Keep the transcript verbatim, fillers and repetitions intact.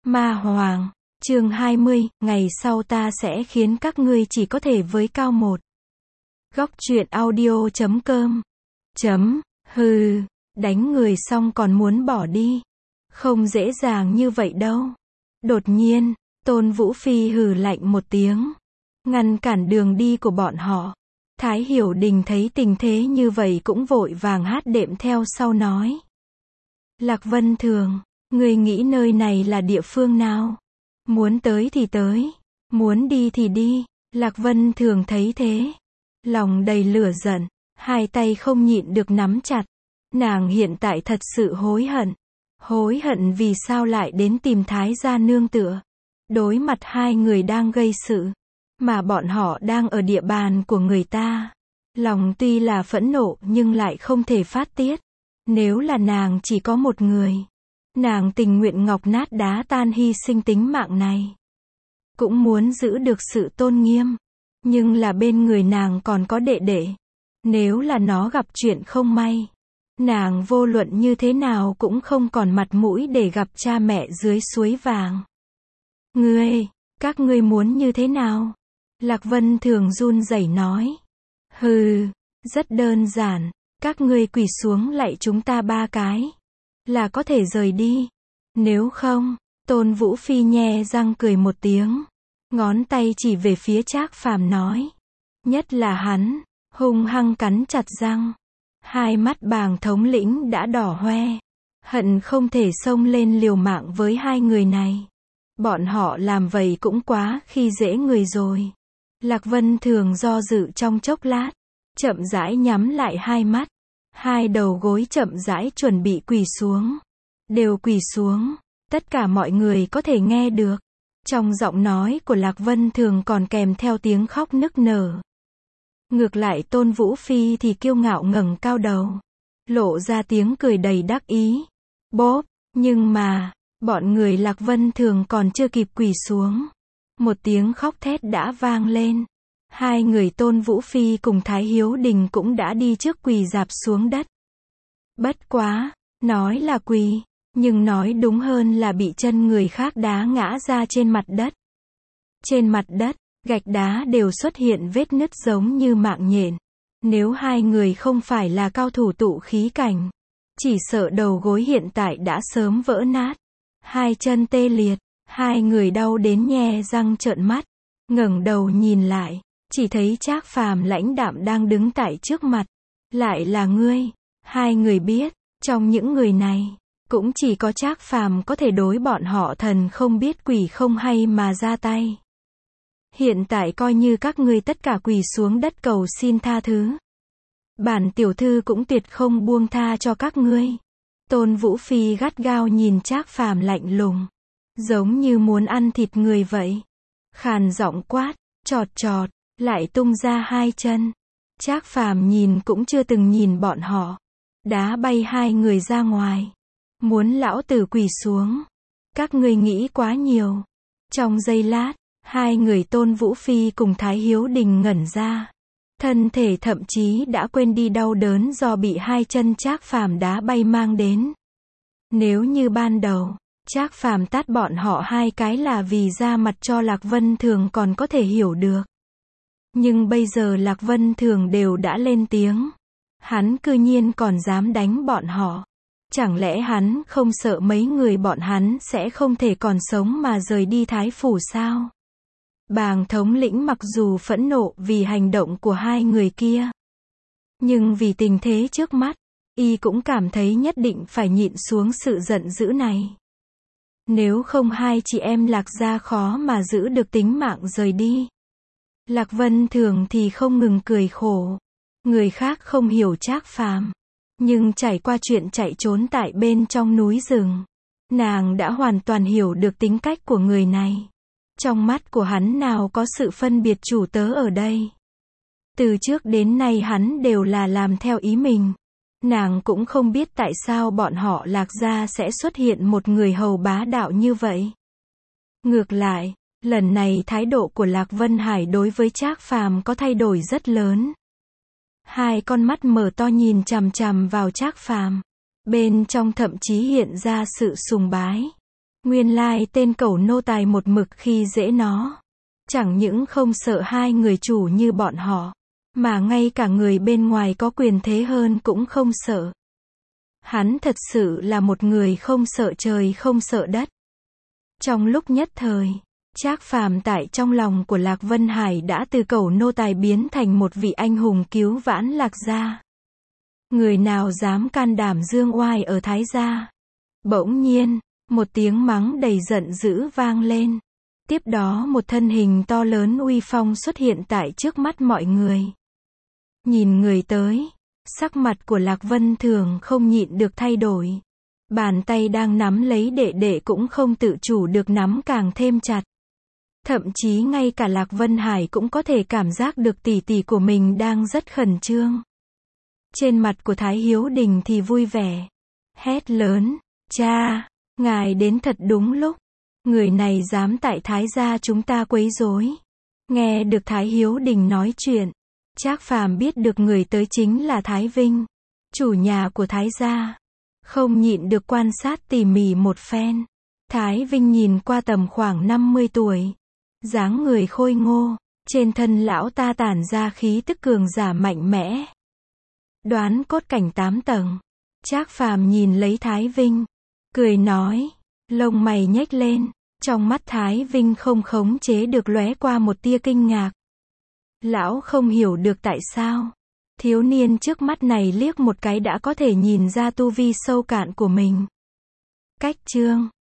Ma Hoàng, chương hai mươi, ngày sau ta sẽ khiến các ngươi chỉ có thể với cao một. Góc truyện audio chấm com. Chấm, hừ, đánh người xong còn muốn bỏ đi. Không dễ dàng như vậy đâu. Đột nhiên, Tôn Vũ Phi hừ lạnh một tiếng, ngăn cản đường đi của bọn họ. Thái Hiểu Đình thấy tình thế như vậy cũng vội vàng hát đệm theo sau nói. Lạc Vân Thường, ngươi nghĩ nơi này là địa phương nào? Muốn tới thì tới, muốn đi thì đi. Lạc Vân Thường thấy thế, lòng đầy lửa giận, hai tay không nhịn được nắm chặt. Nàng hiện tại thật sự hối hận. Hối hận vì sao lại đến tìm Thái gia nương tựa. Đối mặt hai người đang gây sự, mà bọn họ đang ở địa bàn của người ta. Lòng tuy là phẫn nộ nhưng lại không thể phát tiết. Nếu là nàng chỉ có một người, nàng tình nguyện ngọc nát đá tan hy sinh tính mạng này. Cũng muốn giữ được sự tôn nghiêm. Nhưng là bên người nàng còn có đệ đệ. Nếu là nó gặp chuyện không may, nàng vô luận như thế nào cũng không còn mặt mũi để gặp cha mẹ dưới suối vàng. Ngươi, các ngươi muốn như thế nào? Lạc Vân Thường run rẩy nói. Hừ, rất đơn giản, các ngươi quỳ xuống lạy chúng ta ba cái, là có thể rời đi. Nếu không, Tôn Vũ Phi nhe răng cười một tiếng, ngón tay chỉ về phía Trác Phàm nói. Nhất là hắn, hung hăng cắn chặt răng. Hai mắt Bàng thống lĩnh đã đỏ hoe, hận không thể xông lên liều mạng với hai người này. Bọn họ làm vậy cũng quá khi dễ người rồi. Lạc Vân Thường do dự trong chốc lát, chậm rãi nhắm lại hai mắt, hai đầu gối chậm rãi chuẩn bị quỳ xuống. Đều quỳ xuống, tất cả mọi người có thể nghe được. Trong giọng nói của Lạc Vân Thường còn kèm theo tiếng khóc nức nở. Ngược lại Tôn Vũ Phi thì kiêu ngạo ngẩng cao đầu, lộ ra tiếng cười đầy đắc ý. Bốp, nhưng mà, bọn người Lạc Vân Thường còn chưa kịp quỳ xuống, một tiếng khóc thét đã vang lên. Hai người Tôn Vũ Phi cùng Thái Hiếu Đình cũng đã đi trước quỳ rạp xuống đất. Bất quá, nói là quỳ, nhưng nói đúng hơn là bị chân người khác đá ngã ra trên mặt đất. Trên mặt đất, gạch đá đều xuất hiện vết nứt giống như mạng nhện. Nếu hai người không phải là cao thủ tụ khí cảnh, chỉ sợ đầu gối hiện tại đã sớm vỡ nát. Hai chân tê liệt, hai người đau đến nhe răng trợn mắt, ngẩng đầu nhìn lại, chỉ thấy Trác Phàm lãnh đạm đang đứng tại trước mặt. Lại là ngươi. Hai người biết, trong những người này, cũng chỉ có Trác Phàm có thể đối bọn họ thần không biết quỷ không hay mà ra tay. Hiện tại coi như các ngươi tất cả quỳ xuống đất cầu xin tha thứ, bản tiểu thư cũng tuyệt không buông tha cho các ngươi. Tôn Vũ Phi gắt gao nhìn Trác Phàm lạnh lùng, giống như muốn ăn thịt người vậy. Khàn giọng quát, chọt chọt, lại tung ra hai chân. Trác Phàm nhìn cũng chưa từng nhìn bọn họ, đá bay hai người ra ngoài. Muốn lão tử quỳ xuống? Các ngươi nghĩ quá nhiều. Trong giây lát, hai người Tôn Vũ Phi cùng Thái Hiếu Đình ngẩn ra. Thân thể thậm chí đã quên đi đau đớn do bị hai chân Trác Phàm đá bay mang đến. Nếu như ban đầu, Trác Phàm tát bọn họ hai cái là vì ra mặt cho Lạc Vân Thường còn có thể hiểu được. Nhưng bây giờ Lạc Vân Thường đều đã lên tiếng. Hắn cư nhiên còn dám đánh bọn họ. Chẳng lẽ hắn không sợ mấy người bọn hắn sẽ không thể còn sống mà rời đi Thái Phủ sao? Bàng thống lĩnh mặc dù phẫn nộ vì hành động của hai người kia, nhưng vì tình thế trước mắt, y cũng cảm thấy nhất định phải nhịn xuống sự giận dữ này. Nếu không hai chị em Lạc gia khó mà giữ được tính mạng rời đi. Lạc Vân Thường thì không ngừng cười khổ. Người khác không hiểu Trác Phàm, nhưng trải qua chuyện chạy trốn tại bên trong núi rừng, nàng đã hoàn toàn hiểu được tính cách của người này. Trong mắt của hắn nào có sự phân biệt chủ tớ ở đây. Từ trước đến nay hắn đều là làm theo ý mình. Nàng cũng không biết tại sao bọn họ Lạc gia sẽ xuất hiện một người hầu bá đạo như vậy. Ngược lại, lần này thái độ của Lạc Vân Hải đối với Trác Phàm có thay đổi rất lớn. Hai con mắt mở to nhìn chằm chằm vào Trác Phàm, bên trong thậm chí hiện ra sự sùng bái. Nguyên lai tên cẩu nô tài một mực khi dễ nó. Chẳng những không sợ hai người chủ như bọn họ, mà ngay cả người bên ngoài có quyền thế hơn cũng không sợ. Hắn thật sự là một người không sợ trời không sợ đất. Trong lúc nhất thời, Trác Phàm tại trong lòng của Lạc Vân Hải đã từ cẩu nô tài biến thành một vị anh hùng cứu vãn Lạc gia. Người nào dám can đảm dương oai ở Thái gia? Bỗng nhiên, một tiếng mắng đầy giận dữ vang lên. Tiếp đó một thân hình to lớn uy phong xuất hiện tại trước mắt mọi người. Nhìn người tới, sắc mặt của Lạc Vân Thường không nhịn được thay đổi. Bàn tay đang nắm lấy đệ đệ cũng không tự chủ được nắm càng thêm chặt. Thậm chí ngay cả Lạc Vân Hải cũng có thể cảm giác được tỷ tỷ của mình đang rất khẩn trương. Trên mặt của Thái Hiếu Đình thì vui vẻ. Hét lớn, cha, ngài đến thật đúng lúc. Người này dám tại Thái gia chúng ta quấy rối. Nghe được Thái Hiếu Đình nói chuyện, Trác Phàm biết được người tới chính là Thái Vinh, chủ nhà của Thái gia. Không nhịn được quan sát tỉ mỉ một phen. Thái Vinh nhìn qua tầm khoảng năm mươi tuổi. Dáng người khôi ngô, trên thân lão ta tản ra khí tức cường giả mạnh mẽ. Đoán cốt cảnh tám tầng. Trác Phàm nhìn lấy Thái Vinh, cười nói, lông mày nhếch lên, trong mắt Thái Vinh không khống chế được lóe qua một tia kinh ngạc. Lão không hiểu được tại sao thiếu niên trước mắt này liếc một cái đã có thể nhìn ra tu vi sâu cạn của mình. Cách chương